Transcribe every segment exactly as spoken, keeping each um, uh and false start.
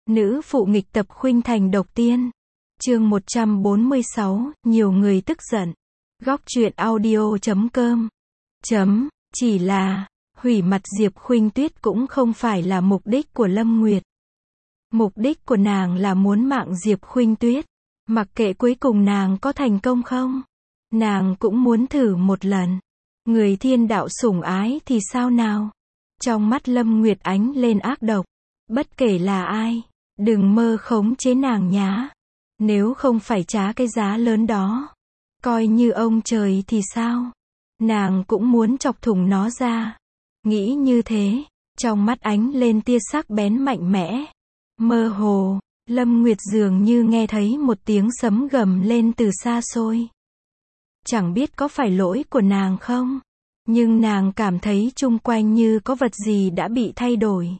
Nữ phụ nghịch tập khuynh thành độc tiên. Chương một trăm bốn mươi sáu, nhiều người tức giận. Góc truyện audio chấm com. Chấm, chỉ là, hủy mặt Diệp Khuynh Tuyết cũng không phải là mục đích của Lâm Nguyệt. Mục đích của nàng là muốn mạng Diệp Khuynh Tuyết. Mặc kệ cuối cùng nàng có thành công không, nàng cũng muốn thử một lần. Người thiên đạo sủng ái thì sao nào? Trong mắt Lâm Nguyệt ánh lên ác độc. Bất kể là ai, đừng mơ khống chế nàng nhá. Nếu không phải trả cái giá lớn đó, coi như ông trời thì sao? Nàng cũng muốn chọc thủng nó ra. Nghĩ như thế, trong mắt ánh lên tia sắc bén mạnh mẽ. Mơ hồ, Lâm Nguyệt dường như nghe thấy một tiếng sấm gầm lên từ xa xôi. Chẳng biết có phải lỗi của nàng không, nhưng nàng cảm thấy chung quanh như có vật gì đã bị thay đổi.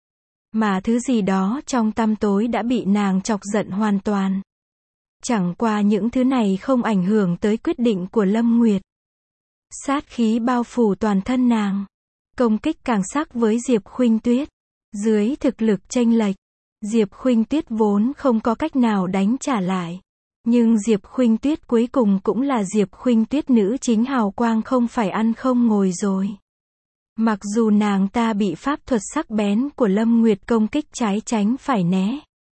Mà thứ gì đó trong tăm tối đã bị nàng chọc giận hoàn toàn. Chẳng qua những thứ này không ảnh hưởng tới quyết định của Lâm Nguyệt. Sát khí bao phủ toàn thân nàng. Công kích càng sắc với Diệp Khuynh Tuyết. Dưới thực lực chênh lệch, Diệp Khuynh Tuyết vốn không có cách nào đánh trả lại. Nhưng Diệp Khuynh Tuyết cuối cùng cũng là Diệp Khuynh Tuyết, nữ chính hào quang không phải ăn không ngồi rồi. Mặc dù nàng ta bị pháp thuật sắc bén của Lâm Nguyệt công kích trái tránh phải né,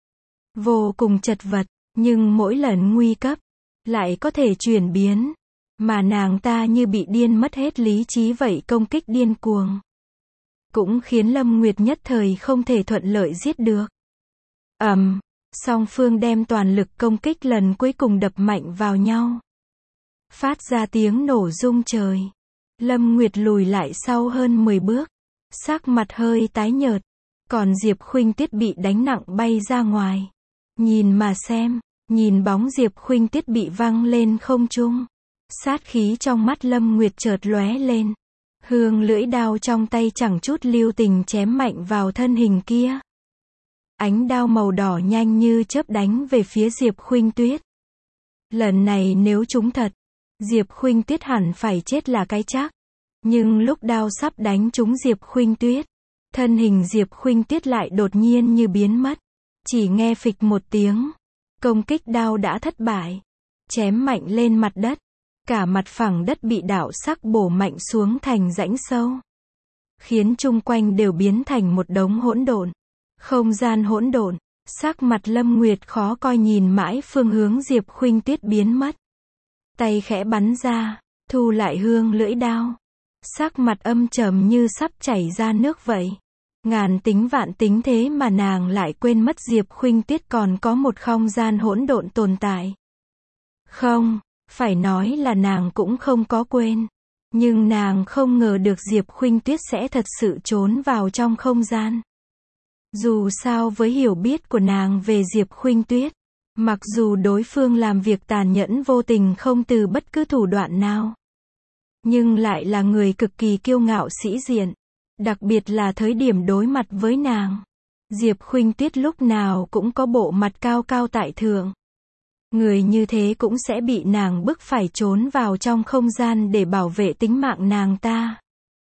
vô cùng chật vật, nhưng mỗi lần nguy cấp, lại có thể chuyển biến. Mà nàng ta như bị điên mất hết lý trí vậy, công kích điên cuồng. Cũng khiến Lâm Nguyệt nhất thời không thể thuận lợi giết được. ầm, um, song phương đem toàn lực công kích lần cuối cùng đập mạnh vào nhau. Phát ra tiếng nổ rung trời. Lâm Nguyệt lùi lại sau hơn mười bước. Sắc mặt hơi tái nhợt. Còn Diệp Khuynh Tuyết bị đánh nặng bay ra ngoài. Nhìn mà xem, nhìn bóng Diệp Khuynh Tuyết bị văng lên không trung. Sát khí trong mắt Lâm Nguyệt chợt lóe lên. Hương lưỡi đao trong tay chẳng chút lưu tình chém mạnh vào thân hình kia. Ánh đao màu đỏ nhanh như chớp đánh về phía Diệp Khuynh Tuyết. Lần này nếu trúng thật, Diệp Khuynh Tuyết hẳn phải chết là cái chắc. Nhưng lúc đao sắp đánh trúng Diệp Khuynh Tuyết, thân hình Diệp Khuynh Tuyết lại đột nhiên như biến mất. Chỉ nghe phịch một tiếng, công kích đao đã thất bại. Chém mạnh lên mặt đất. Cả mặt phẳng đất bị đạo sắc bổ mạnh xuống thành rãnh sâu. Khiến chung quanh đều biến thành một đống hỗn độn. Không gian hỗn độn. Sắc mặt Lâm Nguyệt khó coi nhìn mãi phương hướng Diệp Khuynh Tuyết biến mất. Tay khẽ bắn ra, thu lại hương lưỡi đao. Sắc mặt âm trầm như sắp chảy ra nước vậy. Ngàn tính vạn tính thế mà nàng lại quên mất Diệp Khuynh Tuyết còn có một không gian hỗn độn tồn tại. Không, phải nói là nàng cũng không có quên. Nhưng nàng không ngờ được Diệp Khuynh Tuyết sẽ thật sự trốn vào trong không gian. Dù sao với hiểu biết của nàng về Diệp Khuynh Tuyết, mặc dù đối phương làm việc tàn nhẫn vô tình không từ bất cứ thủ đoạn nào, nhưng lại là người cực kỳ kiêu ngạo sĩ diện. Đặc biệt là thời điểm đối mặt với nàng, Diệp Khuynh Tuyết lúc nào cũng có bộ mặt cao cao tại thượng. Người như thế cũng sẽ bị nàng bức phải trốn vào trong không gian để bảo vệ tính mạng nàng ta.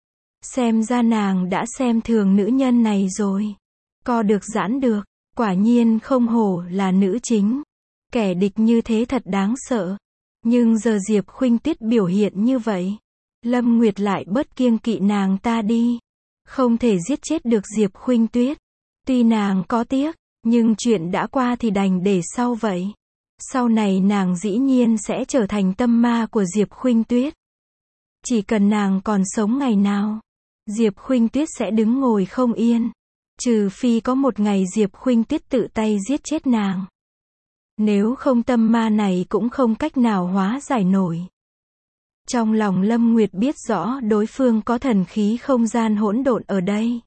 Xem ra nàng đã xem thường nữ nhân này rồi. Co được giãn được, quả nhiên không hổ là nữ chính. Kẻ địch như thế thật đáng sợ. Nhưng giờ Diệp Khuynh Tuyết biểu hiện như vậy, Lâm Nguyệt lại bớt kiêng kỵ nàng ta đi. Không thể giết chết được Diệp Khuynh Tuyết. Tuy nàng có tiếc, nhưng chuyện đã qua thì đành để sau vậy. Sau này nàng dĩ nhiên sẽ trở thành tâm ma của Diệp Khuynh Tuyết. Chỉ cần nàng còn sống ngày nào, Diệp Khuynh Tuyết sẽ đứng ngồi không yên. Trừ phi có một ngày Diệp Khuynh Tuyết tự tay giết chết nàng. Nếu không tâm ma này cũng không cách nào hóa giải nổi. Trong lòng Lâm Nguyệt biết rõ đối phương có thần khí không gian hỗn độn ở đây.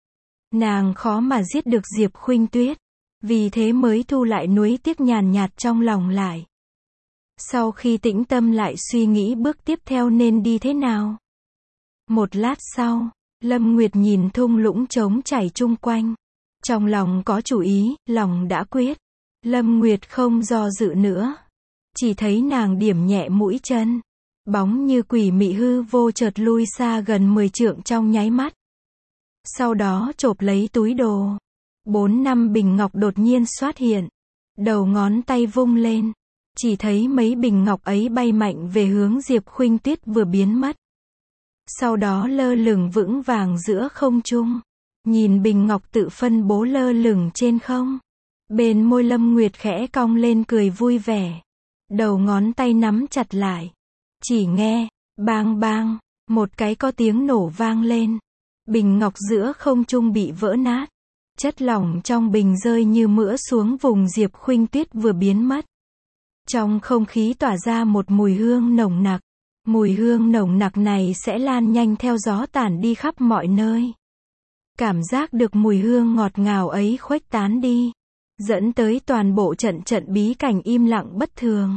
Nàng khó mà giết được Diệp Khuynh Tuyết. Vì thế mới thu lại nuối tiếc nhàn nhạt trong lòng lại. Sau khi tĩnh tâm lại suy nghĩ bước tiếp theo nên đi thế nào. Một lát sau, Lâm Nguyệt nhìn thung lũng trống trải chung quanh. Trong lòng có chủ ý, lòng đã quyết. Lâm Nguyệt không do dự nữa. Chỉ thấy nàng điểm nhẹ mũi chân. Bóng như quỷ mị hư vô chợt lui xa gần mười trượng trong nháy mắt. Sau đó chộp lấy túi đồ. Bốn năm bình ngọc đột nhiên xuất hiện. Đầu ngón tay vung lên. Chỉ thấy mấy bình ngọc ấy bay mạnh về hướng Diệp Khuynh Tuyết vừa biến mất. Sau đó lơ lửng vững vàng giữa không trung. Nhìn bình ngọc tự phân bố lơ lửng trên không. Bên môi Lâm Nguyệt khẽ cong lên cười vui vẻ. Đầu ngón tay nắm chặt lại. Chỉ nghe, bang bang, một cái có tiếng nổ vang lên. Bình ngọc giữa không trung bị vỡ nát. Chất lỏng trong bình rơi như mưa xuống vùng Diệp Khuynh Tuyết vừa biến mất. Trong không khí tỏa ra một mùi hương nồng nặc. Mùi hương nồng nặc này sẽ lan nhanh theo gió tản đi khắp mọi nơi. Cảm giác được mùi hương ngọt ngào ấy khuếch tán đi. Dẫn tới toàn bộ trận trận bí cảnh im lặng bất thường.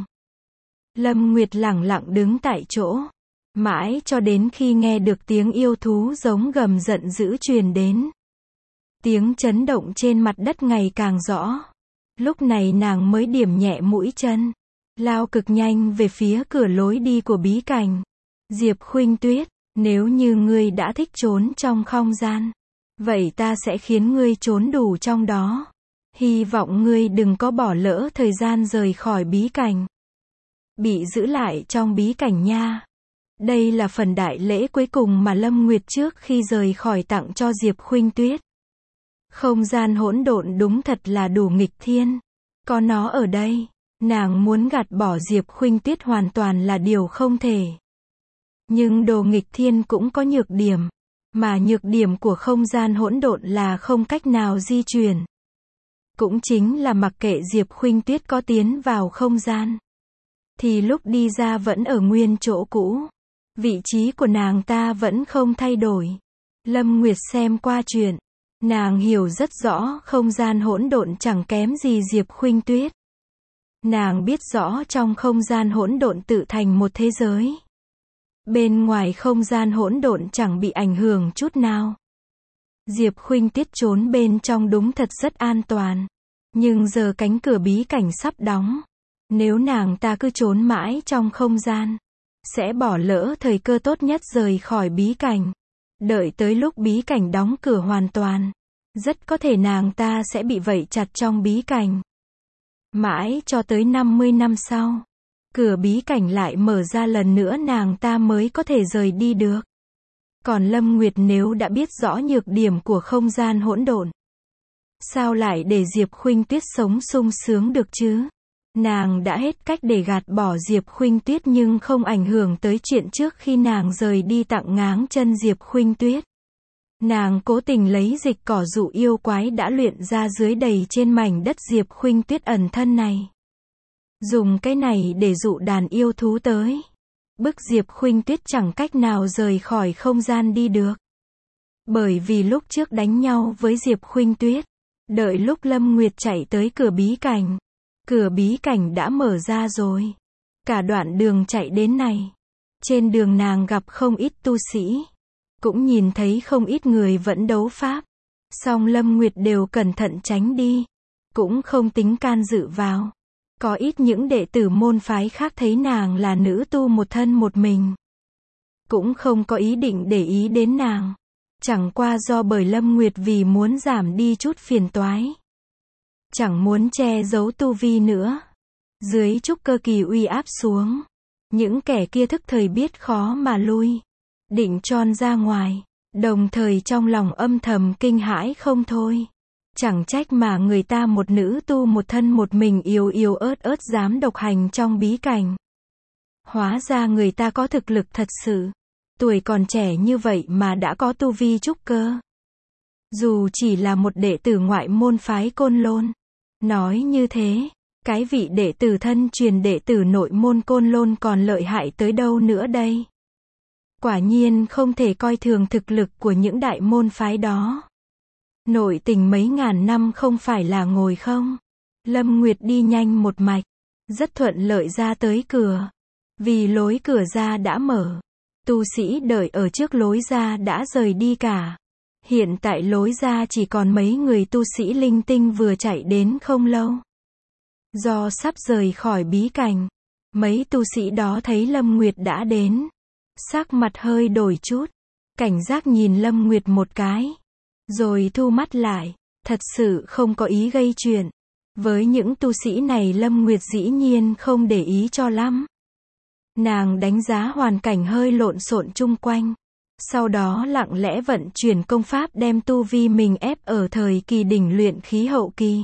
Lâm Nguyệt lẳng lặng đứng tại chỗ. Mãi cho đến khi nghe được tiếng yêu thú giống gầm giận dữ truyền đến. Tiếng chấn động trên mặt đất ngày càng rõ. Lúc này nàng mới điểm nhẹ mũi chân. Lao cực nhanh về phía cửa lối đi của bí cảnh. Diệp Khuynh Tuyết, nếu như ngươi đã thích trốn trong không gian, vậy ta sẽ khiến ngươi trốn đủ trong đó. Hy vọng ngươi đừng có bỏ lỡ thời gian rời khỏi bí cảnh. Bị giữ lại trong bí cảnh nha. Đây là phần đại lễ cuối cùng mà Lâm Nguyệt trước khi rời khỏi tặng cho Diệp Khuynh Tuyết. Không gian hỗn độn đúng thật là đủ nghịch thiên. Có nó ở đây, nàng muốn gạt bỏ Diệp Khuynh Tuyết hoàn toàn là điều không thể. Nhưng đồ nghịch thiên cũng có nhược điểm. Mà nhược điểm của không gian hỗn độn là không cách nào di chuyển. Cũng chính là mặc kệ Diệp Khuynh Tuyết có tiến vào không gian, thì lúc đi ra vẫn ở nguyên chỗ cũ. Vị trí của nàng ta vẫn không thay đổi. Lâm Nguyệt xem qua chuyện. Nàng hiểu rất rõ không gian hỗn độn chẳng kém gì Diệp Khuynh Tuyết. Nàng biết rõ trong không gian hỗn độn tự thành một thế giới. Bên ngoài không gian hỗn độn chẳng bị ảnh hưởng chút nào. Diệp Khuynh Tuyết trốn bên trong đúng thật rất an toàn. Nhưng giờ cánh cửa bí cảnh sắp đóng. Nếu nàng ta cứ trốn mãi trong không gian, sẽ bỏ lỡ thời cơ tốt nhất rời khỏi bí cảnh. Đợi tới lúc bí cảnh đóng cửa hoàn toàn, rất có thể nàng ta sẽ bị vây chặt trong bí cảnh. Mãi cho tới năm mươi năm sau, cửa bí cảnh lại mở ra lần nữa nàng ta mới có thể rời đi được. Còn Lâm Nguyệt nếu đã biết rõ nhược điểm của không gian hỗn độn, sao lại để Diệp Khuynh Tuyết sống sung sướng được chứ? Nàng đã hết cách để gạt bỏ Diệp Khuynh Tuyết nhưng không ảnh hưởng tới chuyện trước khi nàng rời đi tặng ngáng chân Diệp Khuynh Tuyết. Nàng cố tình lấy dịch cỏ dụ yêu quái đã luyện ra dưới đầy trên mảnh đất Diệp Khuynh Tuyết ẩn thân này. Dùng cái này để dụ đàn yêu thú tới. Bức Diệp Khuynh Tuyết chẳng cách nào rời khỏi không gian đi được. Bởi vì lúc trước đánh nhau với Diệp Khuynh Tuyết, đợi lúc Lâm Nguyệt chạy tới cửa bí cảnh, cửa bí cảnh đã mở ra rồi. Cả đoạn đường chạy đến này, trên đường nàng gặp không ít tu sĩ, cũng nhìn thấy không ít người vẫn đấu pháp. Song Lâm Nguyệt đều cẩn thận tránh đi, cũng không tính can dự vào. Có ít những đệ tử môn phái khác thấy nàng là nữ tu một thân một mình, cũng không có ý định để ý đến nàng. Chẳng qua do bởi Lâm Nguyệt vì muốn giảm đi chút phiền toái, chẳng muốn che giấu tu vi nữa. Dưới trúc cơ kỳ uy áp xuống, những kẻ kia thức thời biết khó mà lui, định tròn ra ngoài, đồng thời trong lòng âm thầm kinh hãi không thôi. Chẳng trách mà người ta một nữ tu một thân một mình yếu yếu ớt ớt dám độc hành trong bí cảnh. Hóa ra người ta có thực lực thật sự. Tuổi còn trẻ như vậy mà đã có tu vi trúc cơ. Dù chỉ là một đệ tử ngoại môn phái Côn Lôn. Nói như thế, cái vị đệ tử thân truyền đệ tử nội môn Côn Lôn còn lợi hại tới đâu nữa đây. Quả nhiên không thể coi thường thực lực của những đại môn phái đó. Nội tình mấy ngàn năm không phải là ngồi không. Lâm Nguyệt đi nhanh một mạch, rất thuận lợi ra tới cửa. Vì lối cửa ra đã mở, tu sĩ đợi ở trước lối ra đã rời đi cả. Hiện tại lối ra chỉ còn mấy người tu sĩ linh tinh vừa chạy đến không lâu. Do sắp rời khỏi bí cảnh, mấy tu sĩ đó thấy Lâm Nguyệt đã đến, sắc mặt hơi đổi chút, cảnh giác nhìn Lâm Nguyệt một cái, rồi thu mắt lại. thật sự không có ý gây chuyện. Với những tu sĩ này Lâm Nguyệt dĩ nhiên không để ý cho lắm. Nàng đánh giá hoàn cảnh hơi lộn xộn chung quanh. Sau đó lặng lẽ vận chuyển công pháp đem tu vi mình ép ở thời kỳ đỉnh luyện khí hậu kỳ.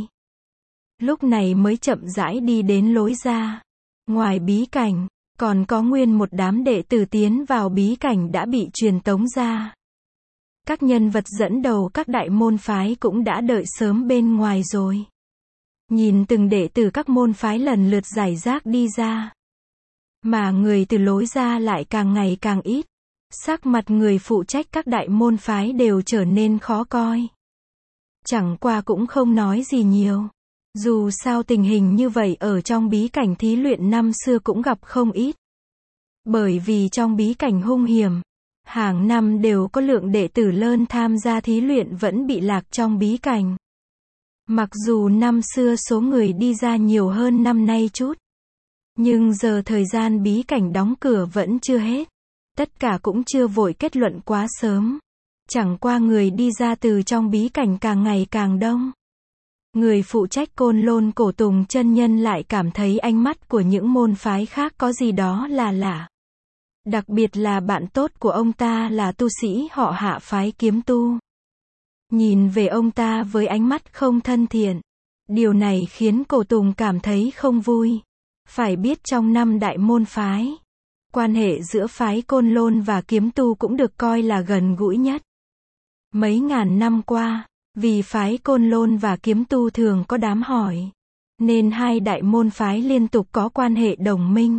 Lúc này mới chậm rãi đi đến lối ra. Ngoài bí cảnh, còn có nguyên một đám đệ tử tiến vào bí cảnh đã bị truyền tống ra. Các nhân vật dẫn đầu các đại môn phái cũng đã đợi sớm bên ngoài rồi. Nhìn từng đệ tử các môn phái lần lượt giải rác đi ra. Mà người từ lối ra lại càng ngày càng ít. Sắc mặt người phụ trách các đại môn phái đều trở nên khó coi. Chẳng qua cũng không nói gì nhiều. Dù sao tình hình như vậy ở trong bí cảnh thí luyện năm xưa cũng gặp không ít. Bởi vì trong bí cảnh hung hiểm, hàng năm đều có lượng đệ tử lớn tham gia thí luyện vẫn bị lạc trong bí cảnh. Mặc dù năm xưa số người đi ra nhiều hơn năm nay chút. Nhưng giờ thời gian bí cảnh đóng cửa vẫn chưa hết. Tất cả cũng chưa vội kết luận quá sớm. Chẳng qua người đi ra từ trong bí cảnh càng ngày càng đông. Người phụ trách Côn Lôn Cổ Tùng chân nhân lại cảm thấy ánh mắt của những môn phái khác có gì đó là lạ. Đặc biệt là bạn tốt của ông ta là tu sĩ họ Hạ phái Kiếm Tu. Nhìn về ông ta với ánh mắt không thân thiện. Điều này khiến Cổ Tùng cảm thấy không vui. Phải biết trong năm đại môn phái, quan hệ giữa phái Côn Lôn và Kiếm Tu cũng được coi là gần gũi nhất. Mấy ngàn năm qua, vì phái Côn Lôn và Kiếm Tu thường có đám hỏi, nên hai đại môn phái liên tục có quan hệ đồng minh.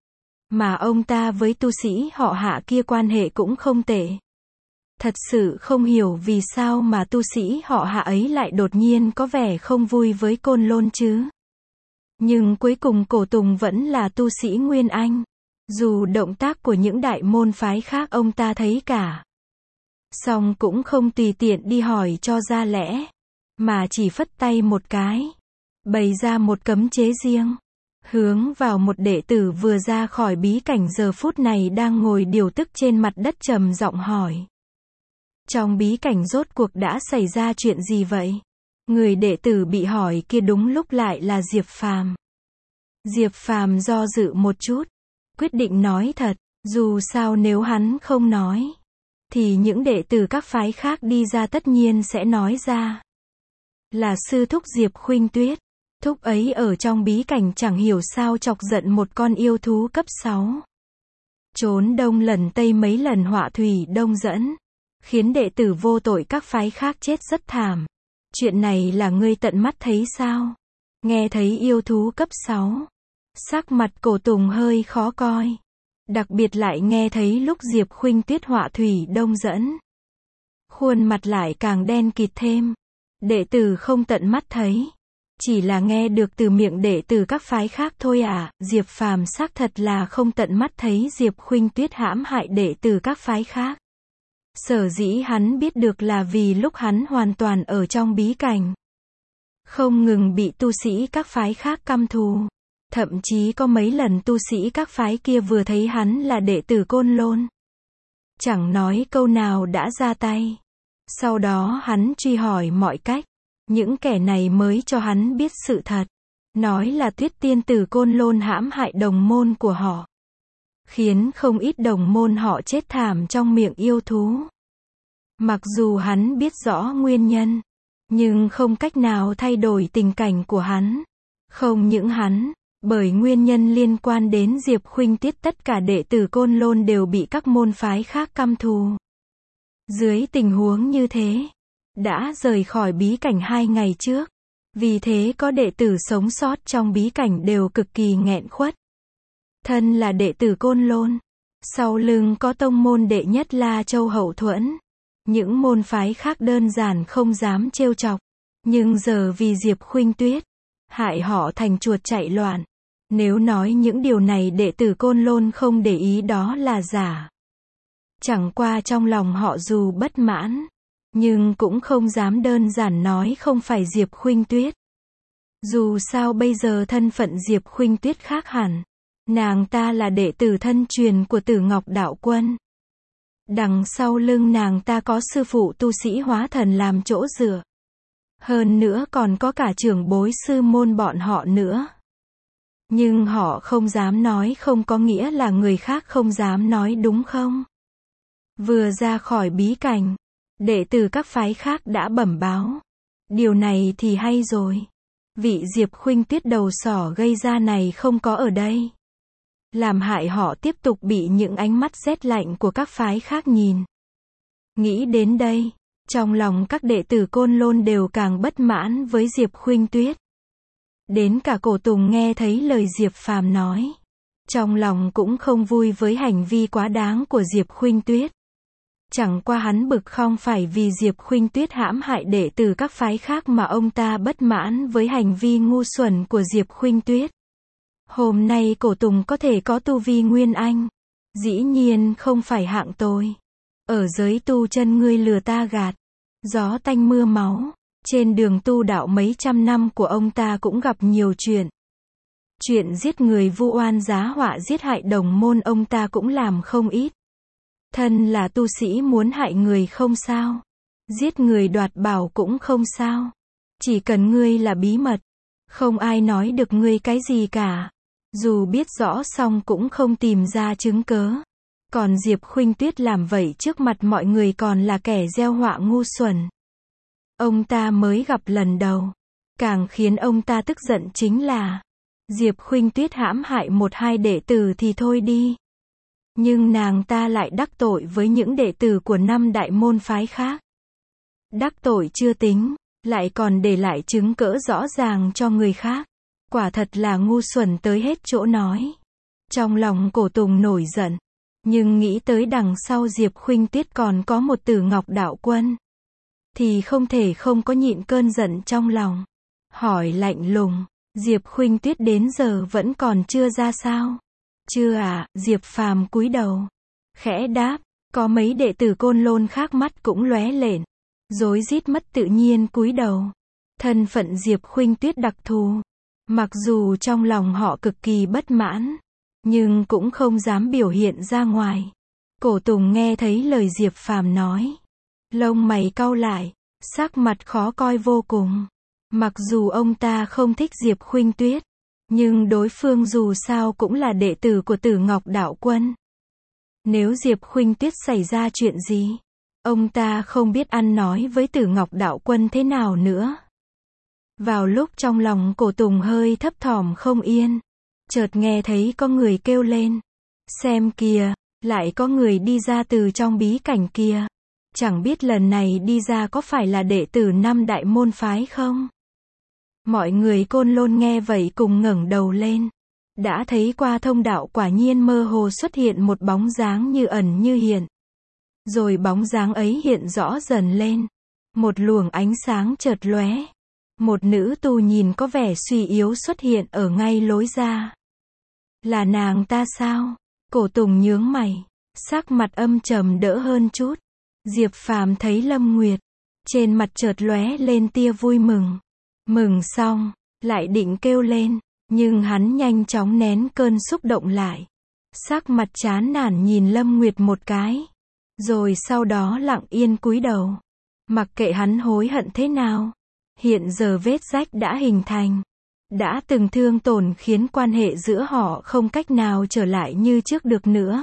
Mà ông ta với tu sĩ họ Hạ kia quan hệ cũng không tệ. Thật sự không hiểu vì sao mà tu sĩ họ Hạ ấy lại đột nhiên có vẻ không vui với Côn Lôn chứ. Nhưng cuối cùng Cổ Tùng vẫn là tu sĩ Nguyên Anh. Dù động tác của những đại môn phái khác ông ta thấy cả. Song cũng không tùy tiện đi hỏi cho ra lẽ. Mà chỉ phất tay một cái. Bày ra một cấm chế riêng. Hướng vào một đệ tử vừa ra khỏi bí cảnh giờ phút này đang ngồi điều tức trên mặt đất trầm giọng hỏi. Trong bí cảnh rốt cuộc đã xảy ra chuyện gì vậy? Người đệ tử bị hỏi kia đúng lúc lại là Diệp Phàm. Diệp Phàm do dự một chút. Quyết định nói thật. Dù sao nếu hắn không nói, thì những đệ tử các phái khác đi ra tất nhiên sẽ nói ra. Là sư thúc Diệp Khuynh Tuyết. Thúc ấy ở trong bí cảnh chẳng hiểu sao chọc giận một con yêu thú cấp sáu. Trốn đông lần tây mấy lần họa thủy đông dẫn. Khiến đệ tử vô tội các phái khác chết rất thảm. Chuyện này là ngươi tận mắt thấy sao? Nghe thấy yêu thú cấp sáu. Sắc mặt Cổ Tùng hơi khó coi. Đặc biệt lại nghe thấy lúc Diệp Khuynh Tuyết họa thủy đông dẫn. Khuôn mặt lại càng đen kịt thêm. Đệ tử không tận mắt thấy. Chỉ là nghe được từ miệng đệ tử các phái khác thôi à. Diệp Phàm xác thật là không tận mắt thấy Diệp Khuynh Tuyết hãm hại đệ tử các phái khác. Sở dĩ hắn biết được là vì lúc hắn hoàn toàn ở trong bí cảnh. Không ngừng bị tu sĩ các phái khác căm thù. Thậm chí có mấy lần tu sĩ các phái kia vừa thấy hắn là đệ tử Côn Lôn. Chẳng nói câu nào đã ra tay. Sau đó hắn truy hỏi mọi cách. Những kẻ này mới cho hắn biết sự thật. Nói là Tuyết tiên tử Côn Lôn hãm hại đồng môn của họ. Khiến không ít đồng môn họ chết thảm trong miệng yêu thú. Mặc dù hắn biết rõ nguyên nhân, nhưng không cách nào thay đổi tình cảnh của hắn. Không những hắn, bởi nguyên nhân liên quan đến Diệp Khuynh Tuyết tất cả đệ tử Côn Lôn đều bị các môn phái khác căm thù. Dưới tình huống như thế, đã rời khỏi bí cảnh hai ngày trước. Vì thế có đệ tử sống sót trong bí cảnh đều cực kỳ nghẹn khuất. Thân là đệ tử Côn Lôn, sau lưng có tông môn đệ nhất La Châu hậu thuẫn. Những môn phái khác đơn giản không dám trêu chọc. Nhưng giờ vì Diệp Khuynh Tuyết, hại họ thành chuột chạy loạn. Nếu nói những điều này đệ tử Côn Lôn không để ý đó là giả. Chẳng qua trong lòng họ dù bất mãn, nhưng cũng không dám đơn giản nói không phải Diệp Khuynh Tuyết. Dù sao bây giờ thân phận Diệp Khuynh Tuyết khác hẳn. Nàng ta là đệ tử thân truyền của Tử Ngọc Đạo Quân. Đằng sau lưng nàng ta có sư phụ tu sĩ hóa thần làm chỗ dựa. Hơn nữa còn có cả trưởng bối sư môn bọn họ nữa. Nhưng họ không dám nói không có nghĩa là người khác không dám nói đúng không? Vừa ra khỏi bí cảnh, đệ tử các phái khác đã bẩm báo. Điều này thì hay rồi. Vị Diệp Khuynh Tuyết đầu sỏ gây ra này không có ở đây. Làm hại họ tiếp tục bị những ánh mắt rét lạnh của các phái khác nhìn. Nghĩ đến đây, trong lòng các đệ tử Côn Lôn đều càng bất mãn với Diệp Khuynh Tuyết. Đến cả Cổ Tùng nghe thấy lời Diệp Phàm nói, trong lòng cũng không vui với hành vi quá đáng của Diệp Khuynh Tuyết. Chẳng qua hắn bực không phải vì Diệp Khuynh Tuyết hãm hại đệ tử các phái khác mà ông ta bất mãn với hành vi ngu xuẩn của Diệp Khuynh Tuyết. Hôm nay Cổ Tùng có thể có tu vi Nguyên Anh, dĩ nhiên không phải hạng tồi. Ở giới tu chân ngươi lừa ta gạt, gió tanh mưa máu, trên đường tu đạo mấy trăm năm của ông ta cũng gặp nhiều chuyện. Chuyện giết người vu oan giá họa giết hại đồng môn ông ta cũng làm không ít. Thân là tu sĩ muốn hại người không sao. Giết người đoạt bảo cũng không sao. Chỉ cần ngươi là bí mật, không ai nói được ngươi cái gì cả. Dù biết rõ xong cũng không tìm ra chứng cớ. Còn Diệp Khuynh Tuyết làm vậy trước mặt mọi người còn là kẻ gieo họa ngu xuẩn. Ông ta mới gặp lần đầu. Càng khiến ông ta tức giận chính là Diệp Khuynh Tuyết hãm hại một hai đệ tử thì thôi đi. Nhưng nàng ta lại đắc tội với những đệ tử của năm đại môn phái khác. Đắc tội chưa tính, lại còn để lại chứng cỡ rõ ràng cho người khác. Quả thật là ngu xuẩn tới hết chỗ nói. Trong lòng Cổ Tùng nổi giận. Nhưng nghĩ tới đằng sau Diệp Khuynh Tuyết còn có một Tử Ngọc Đạo Quân, thì không thể không có nhịn cơn giận trong lòng. Hỏi lạnh lùng, Diệp Khuynh Tuyết đến giờ vẫn còn chưa ra sao? Chưa à, Diệp Phàm cúi đầu, khẽ đáp, có mấy đệ tử Côn Lôn khác mắt cũng lóe lên, rối rít mất tự nhiên cúi đầu. Thân phận Diệp Khuynh Tuyết đặc thù, mặc dù trong lòng họ cực kỳ bất mãn, nhưng cũng không dám biểu hiện ra ngoài. Cổ Tùng nghe thấy lời Diệp Phàm nói, lông mày cau lại, sắc mặt khó coi vô cùng. Mặc dù ông ta không thích Diệp Khuynh Tuyết, nhưng đối phương dù sao cũng là đệ tử của Tử Ngọc Đạo Quân. Nếu Diệp Khuynh Tuyết xảy ra chuyện gì, ông ta không biết ăn nói với Tử Ngọc Đạo Quân thế nào nữa. Vào lúc trong lòng Cổ Tùng hơi thấp thỏm không yên, chợt nghe thấy có người kêu lên, xem kìa, lại có người đi ra từ trong bí cảnh kia. Chẳng biết lần này đi ra có phải là đệ tử năm đại môn phái không? Mọi người Côn Lôn nghe vậy cùng ngẩng đầu lên. Đã thấy qua thông đạo quả nhiên mơ hồ xuất hiện một bóng dáng như ẩn như hiện. Rồi bóng dáng ấy hiện rõ dần lên. Một luồng ánh sáng chợt lóe. Một nữ tu nhìn có vẻ suy yếu xuất hiện ở ngay lối ra. Là nàng ta sao? Cổ Tùng nhướng mày, sắc mặt âm trầm đỡ hơn chút. Diệp Phàm thấy Lâm Nguyệt, trên mặt chợt lóe lên tia vui mừng. Mừng xong, lại định kêu lên, nhưng hắn nhanh chóng nén cơn xúc động lại. Sắc mặt chán nản nhìn Lâm Nguyệt một cái, rồi sau đó lặng yên cúi đầu. Mặc kệ hắn hối hận thế nào, hiện giờ vết rách đã hình thành, đã từng thương tổn khiến quan hệ giữa họ không cách nào trở lại như trước được nữa.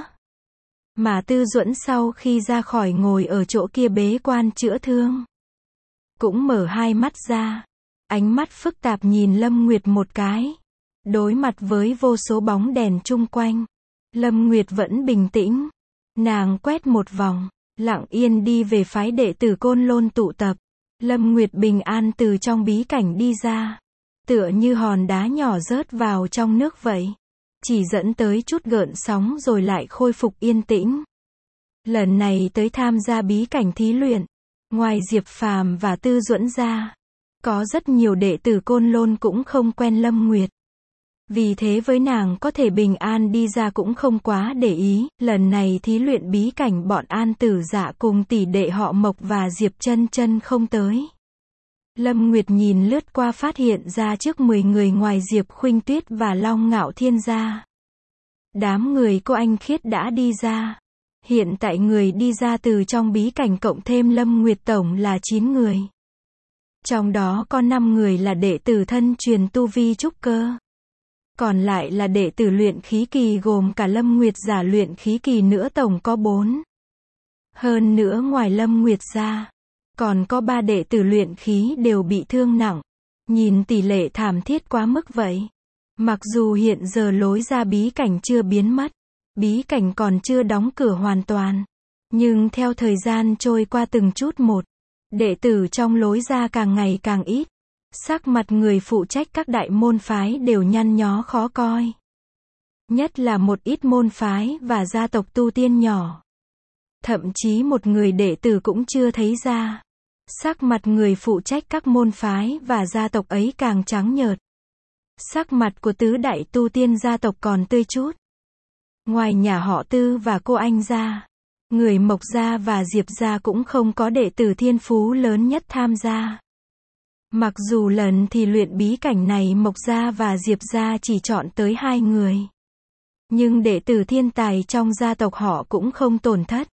Mà Tư Duẫn sau khi ra khỏi ngồi ở chỗ kia bế quan chữa thương, cũng mở hai mắt ra, ánh mắt phức tạp nhìn Lâm Nguyệt một cái. Đối mặt với vô số bóng đèn chung quanh, Lâm Nguyệt vẫn bình tĩnh. Nàng quét một vòng, lặng yên đi về phái đệ tử Côn Lôn tụ tập. Lâm Nguyệt bình an từ trong bí cảnh đi ra, tựa như hòn đá nhỏ rớt vào trong nước vậy. Chỉ dẫn tới chút gợn sóng rồi lại khôi phục yên tĩnh. Lần này tới tham gia bí cảnh thí luyện, ngoài Diệp Phàm và Tư Duẫn ra, có rất nhiều đệ tử Côn Lôn cũng không quen Lâm Nguyệt. Vì thế với nàng có thể bình an đi ra cũng không quá để ý. Lần này thí luyện bí cảnh bọn An Tử Dạ cùng tỷ đệ họ Mộc và Diệp Chân Chân không tới. Lâm Nguyệt nhìn lướt qua phát hiện ra trước mười người ngoài Diệp Khuynh Tuyết và Long Ngạo Thiên ra. Đám người cô Anh Khiết đã đi ra. Hiện tại người đi ra từ trong bí cảnh cộng thêm Lâm Nguyệt tổng là chín người. Trong đó có năm người là đệ tử thân truyền tu vi trúc cơ. Còn lại là đệ tử luyện khí kỳ gồm cả Lâm Nguyệt giả luyện khí kỳ nữa, tổng có bốn. Hơn nữa ngoài Lâm Nguyệt ra, còn có ba đệ tử luyện khí đều bị thương nặng. Nhìn tỷ lệ thảm thiết quá mức vậy. Mặc dù hiện giờ lối ra bí cảnh chưa biến mất, bí cảnh còn chưa đóng cửa hoàn toàn, nhưng theo thời gian trôi qua từng chút một, đệ tử trong lối ra càng ngày càng ít. Sắc mặt người phụ trách các đại môn phái đều nhăn nhó khó coi. Nhất là một ít môn phái và gia tộc tu tiên nhỏ. Thậm chí một người đệ tử cũng chưa thấy ra. Sắc mặt người phụ trách các môn phái và gia tộc ấy càng trắng nhợt. Sắc mặt của tứ đại tu tiên gia tộc còn tươi chút. Ngoài nhà họ Tư và cô anh ra, người Mộc gia và Diệp gia cũng không có đệ tử thiên phú lớn nhất tham gia. Mặc dù lần thì luyện bí cảnh này Mộc gia và Diệp gia chỉ chọn tới hai người, nhưng đệ tử thiên tài trong gia tộc họ cũng không tổn thất.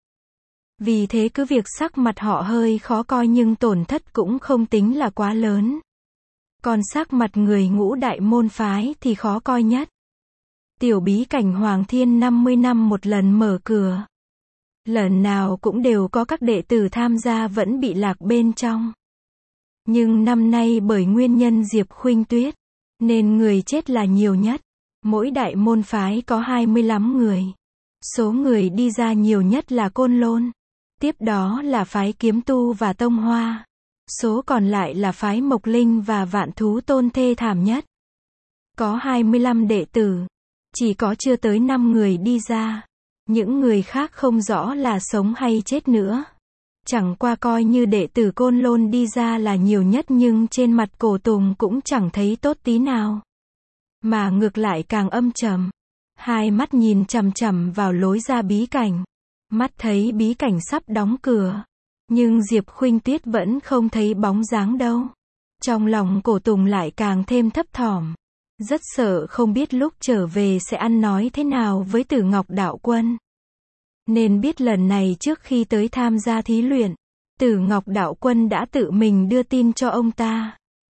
Vì thế cứ việc sắc mặt họ hơi khó coi nhưng tổn thất cũng không tính là quá lớn. Còn sắc mặt người ngũ đại môn phái thì khó coi nhất. Tiểu bí cảnh Hoàng Thiên năm mươi năm một lần mở cửa. Lần nào cũng đều có các đệ tử tham gia vẫn bị lạc bên trong. Nhưng năm nay bởi nguyên nhân Diệp Khuynh Tuyết, nên người chết là nhiều nhất. Mỗi đại môn phái có hai mươi lăm người. Số người đi ra nhiều nhất là Côn Lôn. Tiếp đó là phái Kiếm Tu và Tông Hoa. Số còn lại là phái Mộc Linh và Vạn Thú Tôn thê thảm nhất. Có hai mươi lăm đệ tử. Chỉ có chưa tới năm người đi ra. Những người khác không rõ là sống hay chết nữa. Chẳng qua coi như đệ tử Côn Lôn đi ra là nhiều nhất nhưng trên mặt Cổ Tùng cũng chẳng thấy tốt tí nào. Mà ngược lại càng âm trầm. Hai mắt nhìn chằm chằm vào lối ra bí cảnh. Mắt thấy bí cảnh sắp đóng cửa. Nhưng Diệp Khuynh Tuyết vẫn không thấy bóng dáng đâu. Trong lòng Cổ Tùng lại càng thêm thấp thỏm. Rất sợ không biết lúc trở về sẽ ăn nói thế nào với Tử Ngọc Đạo Quân. Nên biết lần này trước khi tới tham gia thí luyện, Tử Ngọc Đạo Quân đã tự mình đưa tin cho ông ta.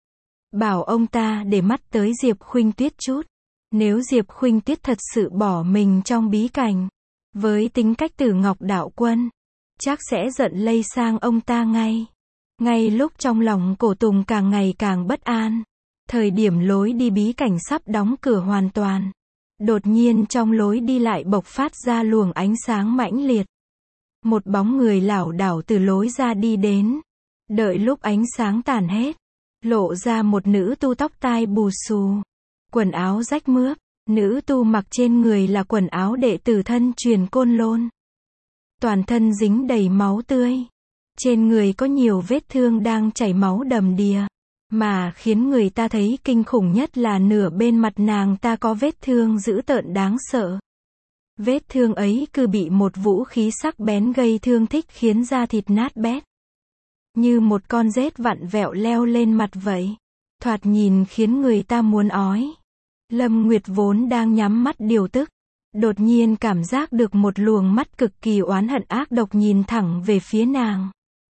Bảo ông ta để mắt tới Diệp Khuynh Tuyết chút. Nếu Diệp Khuynh Tuyết thật sự bỏ mình trong bí cảnh, với tính cách Tử Ngọc Đạo Quân, chắc sẽ giận lây sang ông ta ngay. Ngay lúc trong lòng Cổ Tùng càng ngày càng bất an, thời điểm lối đi bí cảnh sắp đóng cửa hoàn toàn, đột nhiên trong lối đi lại bộc phát ra luồng ánh sáng mãnh liệt. Một bóng người lảo đảo từ lối ra đi đến. Đợi lúc ánh sáng tàn hết, lộ ra một nữ tu tóc tai bù xù, quần áo rách mướp. Nữ tu mặc trên người là quần áo đệ tử thân truyền Côn Lôn. Toàn thân dính đầy máu tươi. Trên người có nhiều vết thương đang chảy máu đầm đìa. Mà khiến người ta thấy kinh khủng nhất là nửa bên mặt nàng ta có vết thương dữ tợn đáng sợ. Vết thương ấy cứ bị một vũ khí sắc bén gây thương tích khiến da thịt nát bét. Như một con rết vặn vẹo leo lên mặt vậy. Thoạt nhìn khiến người ta muốn ói. Lâm Nguyệt vốn đang nhắm mắt điều tức. Đột nhiên cảm giác được một luồng mắt cực kỳ oán hận ác độc nhìn thẳng về phía nàng.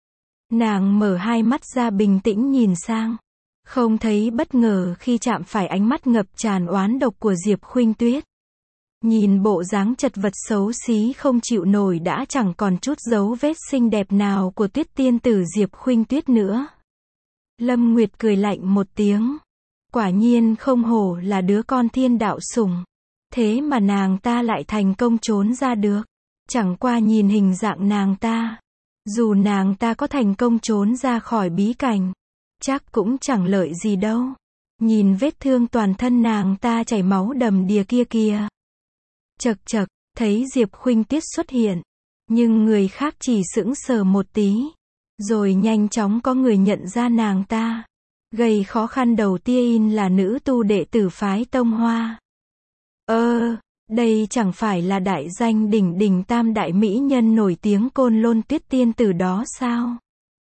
Nàng mở hai mắt ra bình tĩnh nhìn sang. Không thấy bất ngờ khi chạm phải ánh mắt ngập tràn oán độc của Diệp Khuynh Tuyết. Nhìn bộ dáng chật vật xấu xí không chịu nổi đã chẳng còn chút dấu vết xinh đẹp nào của Tuyết tiên tử Diệp Khuynh Tuyết nữa. Lâm Nguyệt cười lạnh một tiếng. Quả nhiên không hổ là đứa con thiên đạo sủng. Thế mà nàng ta lại thành công trốn ra được. Chẳng qua nhìn hình dạng nàng ta. Dù nàng ta có thành công trốn ra khỏi bí cảnh, chắc cũng chẳng lợi gì đâu. Nhìn vết thương toàn thân nàng ta chảy máu đầm đìa kia kìa. Chậc chậc, thấy Diệp Khuynh Tuyết xuất hiện. Nhưng người khác chỉ sững sờ một tí. Rồi nhanh chóng có người nhận ra nàng ta. Gây khó khăn đầu tiên là nữ tu đệ tử phái Tông Hoa. Ơ, đây chẳng phải là đại danh đỉnh đỉnh tam đại mỹ nhân nổi tiếng Côn Lôn Tuyết tiên tử đó sao?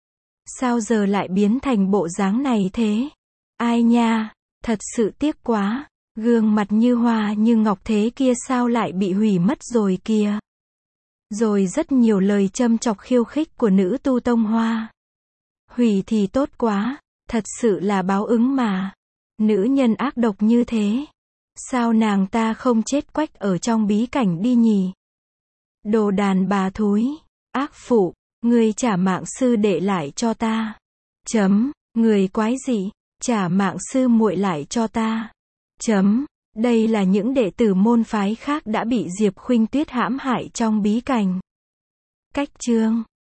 Sao giờ lại biến thành bộ dáng này thế? Ai nha, thật sự tiếc quá, gương mặt như hoa như ngọc thế kia sao lại bị hủy mất rồi kìa. Rồi rất nhiều lời châm chọc khiêu khích của nữ tu Tông Hoa. Hủy thì tốt quá. Thật sự là báo ứng mà. Nữ nhân ác độc như thế. Sao nàng ta không chết quách ở trong bí cảnh đi nhỉ? Đồ đàn bà thúi. Ác phụ. Ngươi trả mạng sư đệ lại cho ta. Chấm. Người quái gì? Trả mạng sư muội lại cho ta. Chấm. Đây là những đệ tử môn phái khác đã bị Diệp Khuynh Tuyết hãm hại trong bí cảnh. Cách chương